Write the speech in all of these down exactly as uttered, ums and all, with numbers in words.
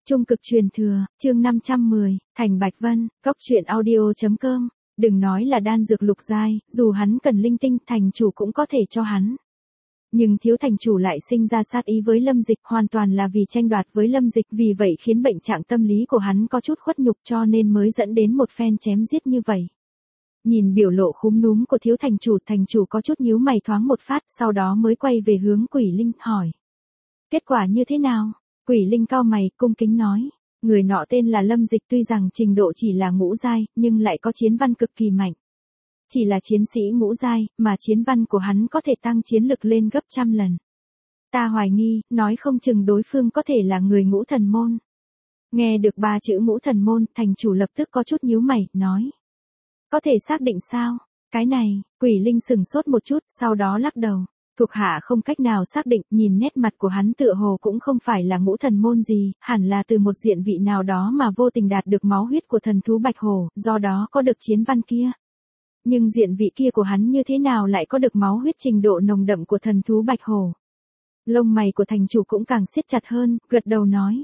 Trung cực truyền thừa, chương năm trăm mười, Thành Bạch Vân, Cốc truyện audio chấm com. Đừng nói là đan dược lục giai, dù hắn cần linh tinh, thành chủ cũng có thể cho hắn. Nhưng thiếu thành chủ lại sinh ra sát ý với Lâm Dịch, hoàn toàn là vì tranh đoạt với Lâm Dịch, vì vậy khiến bệnh trạng tâm lý của hắn có chút khuất nhục, cho nên mới dẫn đến một phen chém giết như vậy. Nhìn biểu lộ khúm núm của thiếu thành chủ, thành chủ có chút nhíu mày thoáng một phát, sau đó mới quay về hướng Quỷ Linh, hỏi. Kết quả như thế nào? Quỷ Linh cau mày, cung kính nói. Người nọ tên là Lâm Dịch, tuy rằng trình độ chỉ là ngũ giai, nhưng lại có chiến văn cực kỳ mạnh. Chỉ là chiến sĩ ngũ giai, mà chiến văn của hắn có thể tăng chiến lực lên gấp trăm lần. Ta hoài nghi, nói không chừng đối phương có thể là người ngũ thần môn. Nghe được ba chữ ngũ thần môn, thành chủ lập tức có chút nhíu mày, nói. Có thể xác định sao? Cái này, Quỷ Linh sừng sốt một chút, sau đó lắc đầu. Thuộc hạ không cách nào xác định, nhìn nét mặt của hắn tựa hồ cũng không phải là ngũ thần môn gì, hẳn là từ một diện vị nào đó mà vô tình đạt được máu huyết của thần thú Bạch Hổ, do đó có được chiến văn kia. Nhưng diện vị kia của hắn như thế nào lại có được máu huyết trình độ nồng đậm của thần thú Bạch Hổ? Lông mày của thành chủ cũng càng siết chặt hơn, gật đầu nói.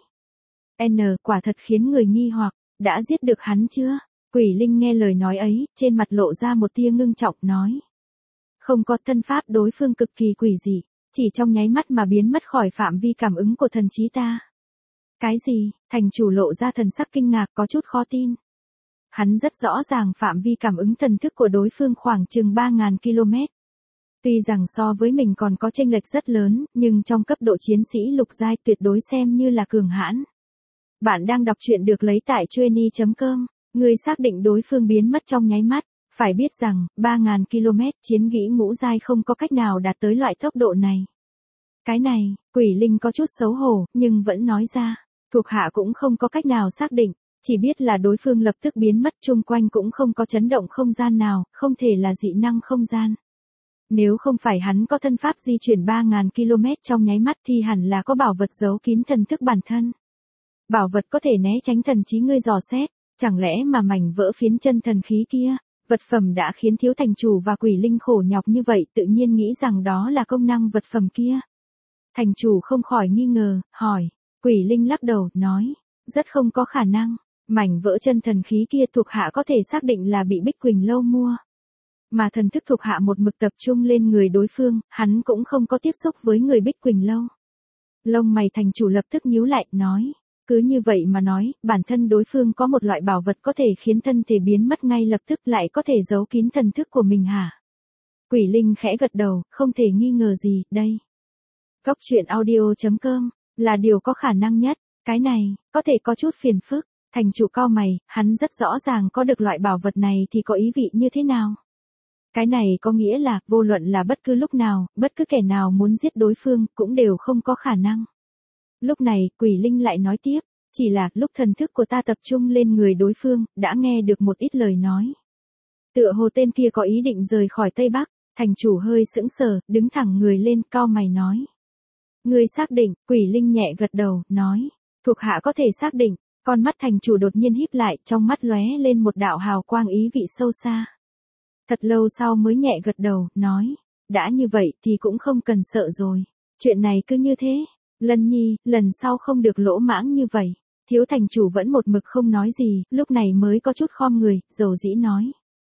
N, quả thật khiến người nghi hoặc, đã giết được hắn chưa? Quỷ Linh nghe lời nói ấy, trên mặt lộ ra một tia ngưng trọng, nói. Không có, thân pháp đối phương cực kỳ quỷ dị, chỉ trong nháy mắt mà biến mất khỏi phạm vi cảm ứng của thần trí ta. Cái gì? Thành chủ lộ ra thần sắc kinh ngạc, có chút khó tin. Hắn rất rõ ràng phạm vi cảm ứng thần thức của đối phương khoảng chừng ba nghìn ki lô mét. Tuy rằng so với mình còn có chênh lệch rất lớn, nhưng trong cấp độ chiến sĩ lục giai tuyệt đối xem như là cường hãn. Bạn đang đọc truyện được lấy tại chueny chấm com, người xác định đối phương biến mất trong nháy mắt. Phải biết rằng, ba nghìn ki lô mét chiến kỹ ngũ giai không có cách nào đạt tới loại tốc độ này. Cái này, Quỷ Linh có chút xấu hổ, nhưng vẫn nói ra. Thuộc hạ cũng không có cách nào xác định, chỉ biết là đối phương lập tức biến mất, chung quanh cũng không có chấn động không gian nào, không thể là dị năng không gian. Nếu không phải hắn có thân pháp di chuyển ba nghìn ki lô mét trong nháy mắt thì hẳn là có bảo vật giấu kín thần thức bản thân. Bảo vật có thể né tránh thần trí ngươi dò xét, chẳng lẽ mà mảnh vỡ phiến chân thần khí kia? Vật phẩm đã khiến thiếu thành chủ và Quỷ Linh khổ nhọc như vậy, tự nhiên nghĩ rằng đó là công năng vật phẩm kia. Thành chủ không khỏi nghi ngờ, hỏi. Quỷ Linh lắc đầu, nói. Rất không có khả năng. Mảnh vỡ chân thần khí kia thuộc hạ có thể xác định là bị Bích Quỳnh Lâu mua. Mà thần thức thuộc hạ một mực tập trung lên người đối phương, hắn cũng không có tiếp xúc với người Bích Quỳnh Lâu. Lông mày thành chủ lập tức nhíu lại, nói. Cứ như vậy mà nói, bản thân đối phương có một loại bảo vật có thể khiến thân thể biến mất ngay lập tức, lại có thể giấu kín thần thức của mình hả? Quỷ Linh khẽ gật đầu, không thể nghi ngờ gì, đây. Cốc truyện audio chấm com, là điều có khả năng nhất, cái này, có thể có chút phiền phức, thành chủ cau mày, hắn rất rõ ràng có được loại bảo vật này thì có ý vị như thế nào? Cái này có nghĩa là, vô luận là bất cứ lúc nào, bất cứ kẻ nào muốn giết đối phương, cũng đều không có khả năng. Lúc này, Quỷ Linh lại nói tiếp, chỉ là lúc thần thức của ta tập trung lên người đối phương, đã nghe được một ít lời nói. Tựa hồ tên kia có ý định rời khỏi Tây Bắc, thành chủ hơi sững sờ, đứng thẳng người lên, cau mày nói. Người xác định, Quỷ Linh nhẹ gật đầu, nói, thuộc hạ có thể xác định, con mắt thành chủ đột nhiên híp lại, trong mắt lóe lên một đạo hào quang ý vị sâu xa. Thật lâu sau mới nhẹ gật đầu, nói, đã như vậy thì cũng không cần sợ rồi, chuyện này cứ như thế. Lân Nhi, lần sau không được lỗ mãng như vậy. Thiếu thành chủ vẫn một mực không nói gì, lúc này mới có chút khom người, dầu dĩ nói.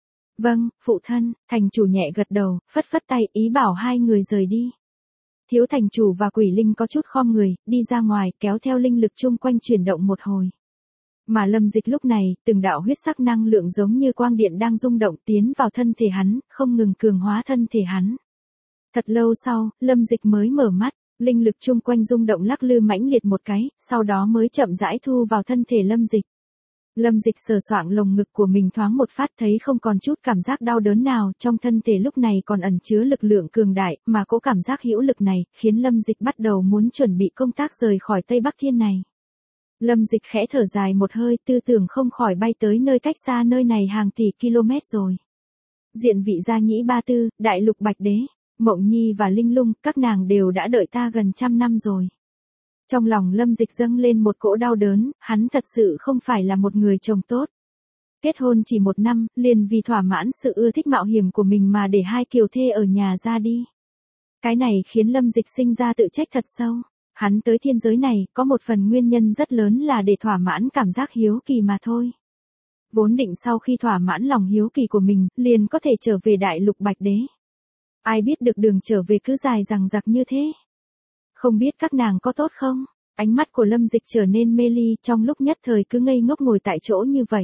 Vâng, phụ thân, thành chủ nhẹ gật đầu, phất phất tay, ý bảo hai người rời đi. Thiếu thành chủ và Quỷ Linh có chút khom người, đi ra ngoài, kéo theo linh lực chung quanh chuyển động một hồi. Mà Lâm Dịch lúc này, từng đạo huyết sắc năng lượng giống như quang điện đang rung động tiến vào thân thể hắn, không ngừng cường hóa thân thể hắn. Thật lâu sau, Lâm Dịch mới mở mắt. Linh lực chung quanh rung động lắc lư mãnh liệt một cái, sau đó mới chậm rãi thu vào thân thể Lâm Dịch. Lâm Dịch sờ soạng lồng ngực của mình thoáng một phát, thấy không còn chút cảm giác đau đớn nào, trong thân thể lúc này còn ẩn chứa lực lượng cường đại, mà cỗ cảm giác hữu lực này, khiến Lâm Dịch bắt đầu muốn chuẩn bị công tác rời khỏi Tây Bắc Thiên này. Lâm Dịch khẽ thở dài một hơi, tư tưởng không khỏi bay tới nơi cách xa nơi này hàng tỷ km rồi. Diện vị gia nhĩ ba tư, đại lục Bạch Đế. Mộng Nhi và Linh Lung, các nàng đều đã đợi ta gần trăm năm rồi. Trong lòng Lâm Dịch dâng lên một cỗ đau đớn, hắn thật sự không phải là một người chồng tốt. Kết hôn chỉ một năm, liền vì thỏa mãn sự ưa thích mạo hiểm của mình mà để hai kiều thê ở nhà ra đi. Cái này khiến Lâm Dịch sinh ra tự trách thật sâu. Hắn tới thiên giới này, có một phần nguyên nhân rất lớn là để thỏa mãn cảm giác hiếu kỳ mà thôi. Vốn định sau khi thỏa mãn lòng hiếu kỳ của mình, liền có thể trở về đại lục Bạch Đế. Ai biết được đường trở về cứ dài dằng dặc như thế. Không biết các nàng có tốt không? Ánh mắt của Lâm Dịch trở nên mê ly, trong lúc nhất thời cứ ngây ngốc ngồi tại chỗ như vậy.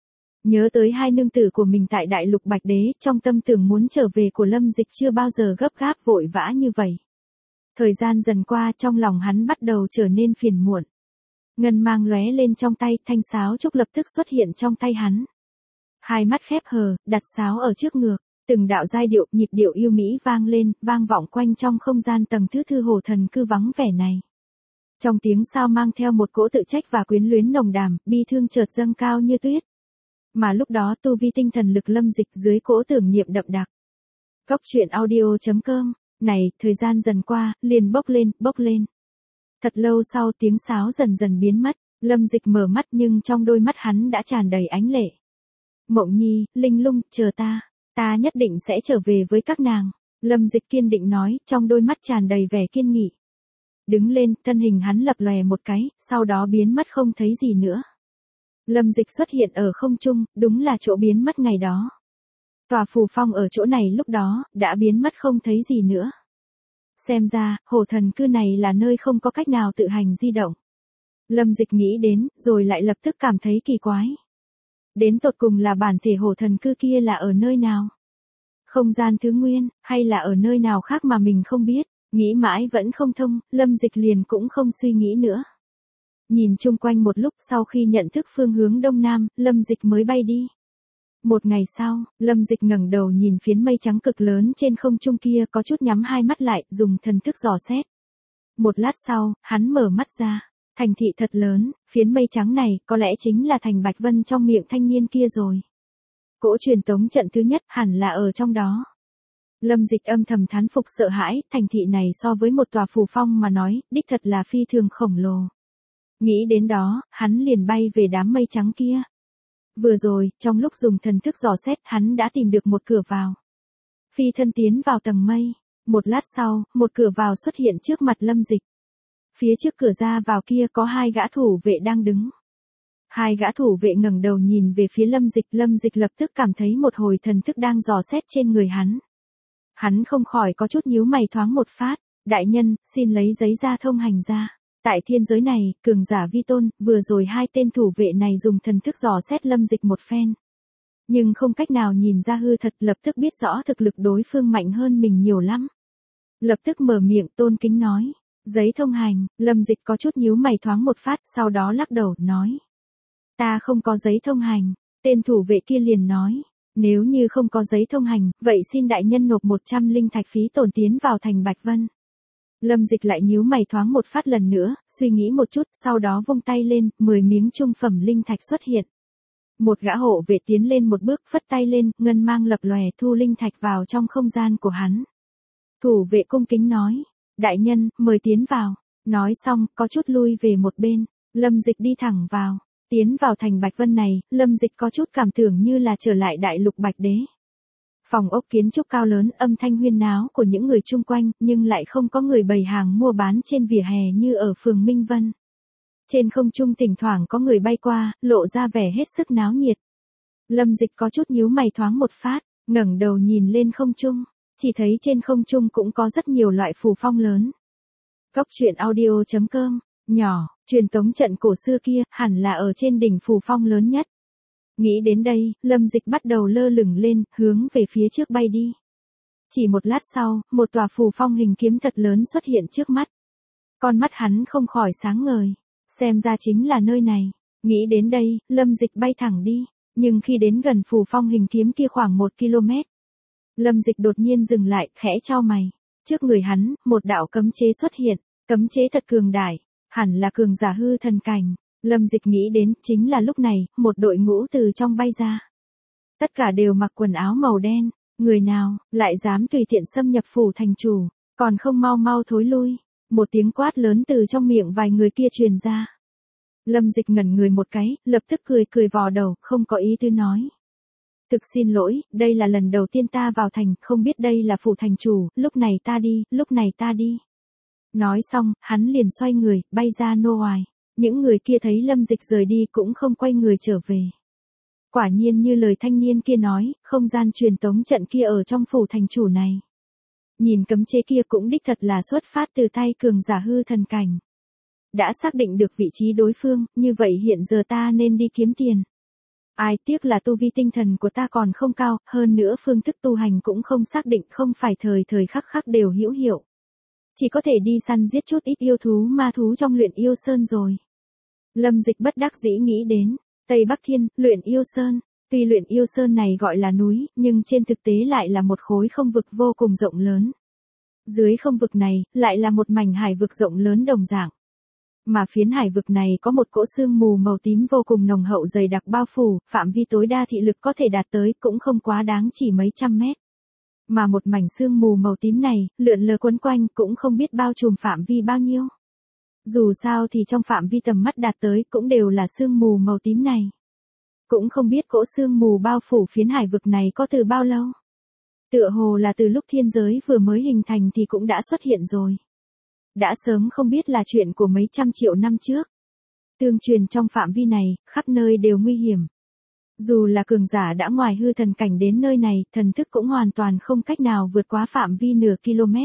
Nhớ tới hai nương tử của mình tại đại lục Bạch Đế, trong tâm tưởng muốn trở về của Lâm Dịch chưa bao giờ gấp gáp vội vã như vậy. Thời gian dần qua, trong lòng hắn bắt đầu trở nên phiền muộn. Ngân mang lóe lên trong tay, thanh sáo trúc lập tức xuất hiện trong tay hắn. Hai mắt khép hờ, đặt sáo ở trước ngược, từng đạo giai điệu, nhịp điệu yêu mỹ vang lên, vang vọng quanh trong không gian tầng thứ thư hồ thần cư vắng vẻ này. Trong tiếng sao mang theo một cỗ tự trách và quyến luyến nồng đàm, bi thương chợt dâng cao như tuyết. Mà lúc đó tu vi tinh thần lực Lâm Dịch dưới cỗ tưởng niệm đậm đặc. Cốc truyện audio chấm com, này, thời gian dần qua, liền bốc lên, bốc lên. Thật lâu sau tiếng sáo dần dần biến mất, Lâm Dịch mở mắt nhưng trong đôi mắt hắn đã tràn đầy ánh lệ. Mộng Nhi, Linh Lung, chờ ta, ta nhất định sẽ trở về với các nàng. Lâm Dịch kiên định nói, trong đôi mắt tràn đầy vẻ kiên nghị. Đứng lên, thân hình hắn lập lòe một cái, sau đó biến mất không thấy gì nữa. Lâm Dịch xuất hiện ở không trung, đúng là chỗ biến mất ngày đó. Tòa phù phong ở chỗ này lúc đó, đã biến mất không thấy gì nữa. Xem ra, hồ thần cư này là nơi không có cách nào tự hành di động. Lâm Dịch nghĩ đến, rồi lại lập tức cảm thấy kỳ quái. Đến tột cùng là bản thể hồ thần cư kia là ở nơi nào? Không gian thứ nguyên, hay là ở nơi nào khác mà mình không biết? Nghĩ mãi vẫn không thông, Lâm Dịch liền cũng không suy nghĩ nữa. Nhìn chung quanh một lúc sau khi nhận thức phương hướng đông nam, Lâm Dịch mới bay đi. Một ngày sau, Lâm Dịch ngẩng đầu nhìn phiến mây trắng cực lớn trên không trung kia có chút nhắm hai mắt lại, dùng thần thức dò xét. Một lát sau, hắn mở mắt ra. Thành thị thật lớn, phiến mây trắng này có lẽ chính là thành Bạch Vân trong miệng thanh niên kia rồi. Cỗ truyền tống trận thứ nhất hẳn là ở trong đó. Lâm Dịch âm thầm thán phục sợ hãi, thành thị này so với một tòa phù phong mà nói, đích thật là phi thường khổng lồ. Nghĩ đến đó, hắn liền bay về đám mây trắng kia. Vừa rồi, trong lúc dùng thần thức dò xét, hắn đã tìm được một cửa vào. Phi thân tiến vào tầng mây. Một lát sau, một cửa vào xuất hiện trước mặt Lâm Dịch. Phía trước cửa ra vào kia có hai gã thủ vệ đang đứng. Hai gã thủ vệ ngẩng đầu nhìn về phía Lâm Dịch, Lâm Dịch lập tức cảm thấy một hồi thần thức đang dò xét trên người hắn. Hắn không khỏi có chút nhíu mày thoáng một phát, đại nhân, xin lấy giấy ra thông hành ra. Tại thiên giới này, cường giả vi tôn, vừa rồi hai tên thủ vệ này dùng thần thức dò xét Lâm Dịch một phen. Nhưng không cách nào nhìn ra hư thật, lập tức biết rõ thực lực đối phương mạnh hơn mình nhiều lắm. Lập tức mở miệng tôn kính nói, giấy thông hành, Lâm Dịch có chút nhíu mày thoáng một phát, sau đó lắc đầu, nói. Ta không có giấy thông hành, tên thủ vệ kia liền nói. Nếu như không có giấy thông hành, vậy xin đại nhân nộp một trăm linh thạch phí tổn tiến vào thành Bạch Vân. Lâm Dịch lại nhíu mày thoáng một phát lần nữa, suy nghĩ một chút, sau đó vung tay lên, mười miếng trung phẩm linh thạch xuất hiện. Một gã hộ vệ tiến lên một bước, phất tay lên, ngân mang lập lòe thu linh thạch vào trong không gian của hắn. Thủ vệ cung kính nói, đại nhân, mời tiến vào. Nói xong, có chút lui về một bên, Lâm Dịch đi thẳng vào. Tiến vào thành Bạch Vân này, Lâm Dịch có chút cảm tưởng như là trở lại đại lục Bạch Đế. Phòng ốc kiến trúc cao lớn, âm thanh huyên náo của những người chung quanh, nhưng lại không có người bày hàng mua bán trên vỉa hè như ở phường Minh Vân. Trên không trung thỉnh thoảng có người bay qua, lộ ra vẻ hết sức náo nhiệt. Lâm Dịch có chút nhíu mày thoáng một phát, ngẩng đầu nhìn lên không trung, chỉ thấy trên không trung cũng có rất nhiều loại phù phong lớn. Cốc truyện audio chấm com, nhỏ, truyền tống trận cổ xưa kia, hẳn là ở trên đỉnh phù phong lớn nhất. Nghĩ đến đây, Lâm Dịch bắt đầu lơ lửng lên, hướng về phía trước bay đi. Chỉ một lát sau, một tòa phù phong hình kiếm thật lớn xuất hiện trước mắt. Con mắt hắn không khỏi sáng ngời. Xem ra chính là nơi này. Nghĩ đến đây, Lâm Dịch bay thẳng đi. Nhưng khi đến gần phù phong hình kiếm kia khoảng một ki lô mét, Lâm Dịch đột nhiên dừng lại, khẽ chau mày. Trước người hắn, một đạo cấm chế xuất hiện. Cấm chế thật cường đại, hẳn là cường giả hư thần cảnh. Lâm Dịch nghĩ đến, chính là lúc này, một đội ngũ từ trong bay ra. Tất cả đều mặc quần áo màu đen, người nào, lại dám tùy tiện xâm nhập phủ thành chủ, còn không mau mau thối lui. Một tiếng quát lớn từ trong miệng vài người kia truyền ra. Lâm Dịch ngẩn người một cái, lập tức cười cười vò đầu, không có ý tứ nói. Thực xin lỗi, đây là lần đầu tiên ta vào thành, không biết đây là phủ thành chủ, lúc này ta đi, lúc này ta đi. Nói xong, hắn liền xoay người, bay ra nô ngoài. Những người kia thấy Lâm Dịch rời đi cũng không quay người trở về. Quả nhiên như lời thanh niên kia nói, không gian truyền tống trận kia ở trong phủ thành chủ này. Nhìn cấm chế kia cũng đích thật là xuất phát từ tay cường giả hư thần cảnh. Đã xác định được vị trí đối phương, như vậy hiện giờ ta nên đi kiếm tiền. Ai tiếc là tu vi tinh thần của ta còn không cao, hơn nữa phương thức tu hành cũng không xác định, không phải thời thời khắc khắc đều hữu hiệu. Chỉ có thể đi săn giết chút ít yêu thú ma thú trong luyện yêu sơn rồi. Lâm Dịch bất đắc dĩ nghĩ đến, Tây Bắc Thiên, luyện yêu sơn. Tuy luyện yêu sơn này gọi là núi, nhưng trên thực tế lại là một khối không vực vô cùng rộng lớn. Dưới không vực này, lại là một mảnh hải vực rộng lớn đồng dạng. Mà phiến hải vực này có một cỗ sương mù màu tím vô cùng nồng hậu dày đặc bao phủ, phạm vi tối đa thị lực có thể đạt tới cũng không quá đáng chỉ mấy trăm mét. Mà một mảnh sương mù màu tím này, lượn lờ quấn quanh cũng không biết bao trùm phạm vi bao nhiêu. Dù sao thì trong phạm vi tầm mắt đạt tới cũng đều là sương mù màu tím này. Cũng không biết cỗ sương mù bao phủ phiến hải vực này có từ bao lâu. Tựa hồ là từ lúc thiên giới vừa mới hình thành thì cũng đã xuất hiện rồi. Đã sớm không biết là chuyện của mấy trăm triệu năm trước. Tương truyền trong phạm vi này, khắp nơi đều nguy hiểm. Dù là cường giả đã ngoài hư thần cảnh đến nơi này, thần thức cũng hoàn toàn không cách nào vượt quá phạm vi nửa km.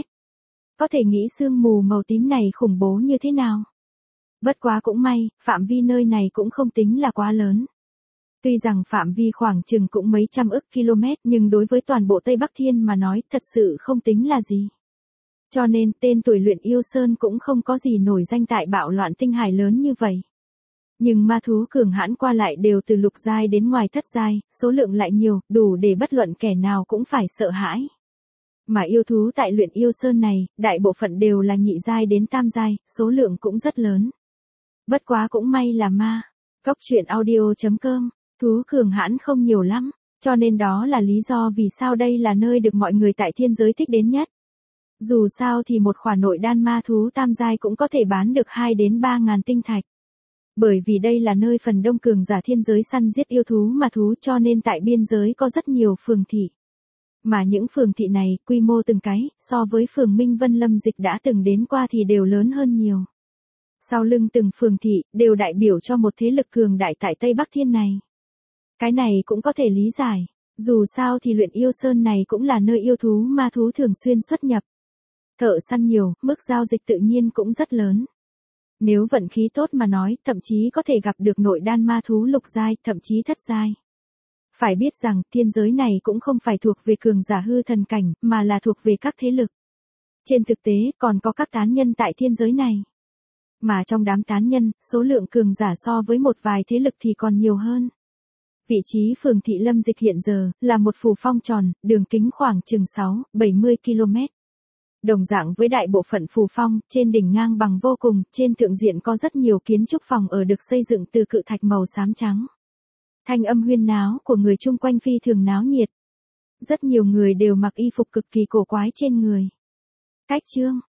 Có thể nghĩ sương mù màu tím này khủng bố như thế nào. Bất quá cũng may, phạm vi nơi này cũng không tính là quá lớn. Tuy rằng phạm vi khoảng chừng cũng mấy trăm ức km nhưng đối với toàn bộ Tây Bắc Thiên mà nói thật sự không tính là gì. Cho nên tên tuổi luyện yêu sơn cũng không có gì nổi danh tại bạo loạn tinh hải lớn như vậy. Nhưng ma thú cường hãn qua lại đều từ lục giai đến ngoài thất giai, số lượng lại nhiều, đủ để bất luận kẻ nào cũng phải sợ hãi. Mà yêu thú tại luyện yêu sơn này, đại bộ phận đều là nhị giai đến tam giai, số lượng cũng rất lớn. Bất quá cũng may là ma. Cóc truyện audio chấm com, thú cường hãn không nhiều lắm, cho nên đó là lý do vì sao đây là nơi được mọi người tại thiên giới thích đến nhất. Dù sao thì một khỏa nội đan ma thú tam giai cũng có thể bán được hai đến ba ngàn tinh thạch. Bởi vì đây là nơi phần đông cường giả thiên giới săn giết yêu thú ma thú cho nên tại biên giới có rất nhiều phường thị. Mà những phường thị này, quy mô từng cái, so với phường Minh Vân Lâm Dịch đã từng đến qua thì đều lớn hơn nhiều. Sau lưng từng phường thị, đều đại biểu cho một thế lực cường đại tại Tây Bắc Thiên này. Cái này cũng có thể lý giải, dù sao thì luyện yêu sơn này cũng là nơi yêu thú ma thú thường xuyên xuất nhập. Thợ săn nhiều, mức giao dịch tự nhiên cũng rất lớn. Nếu vận khí tốt mà nói, thậm chí có thể gặp được nội đan ma thú lục giai, thậm chí thất giai. Phải biết rằng, thiên giới này cũng không phải thuộc về cường giả hư thần cảnh, mà là thuộc về các thế lực. Trên thực tế, còn có các tán nhân tại thiên giới này. Mà trong đám tán nhân, số lượng cường giả so với một vài thế lực thì còn nhiều hơn. Vị trí phường thị Lâm Dịch hiện giờ, là một phù phong tròn, đường kính khoảng chừng sáu đến bảy mươi ki lô mét. Đồng dạng với đại bộ phận phù phong, trên đỉnh ngang bằng vô cùng, trên thượng diện có rất nhiều kiến trúc phòng ở được xây dựng từ cự thạch màu xám trắng. Thanh âm huyên náo của người chung quanh phi thường náo nhiệt. Rất nhiều người đều mặc y phục cực kỳ cổ quái trên người. Cách chương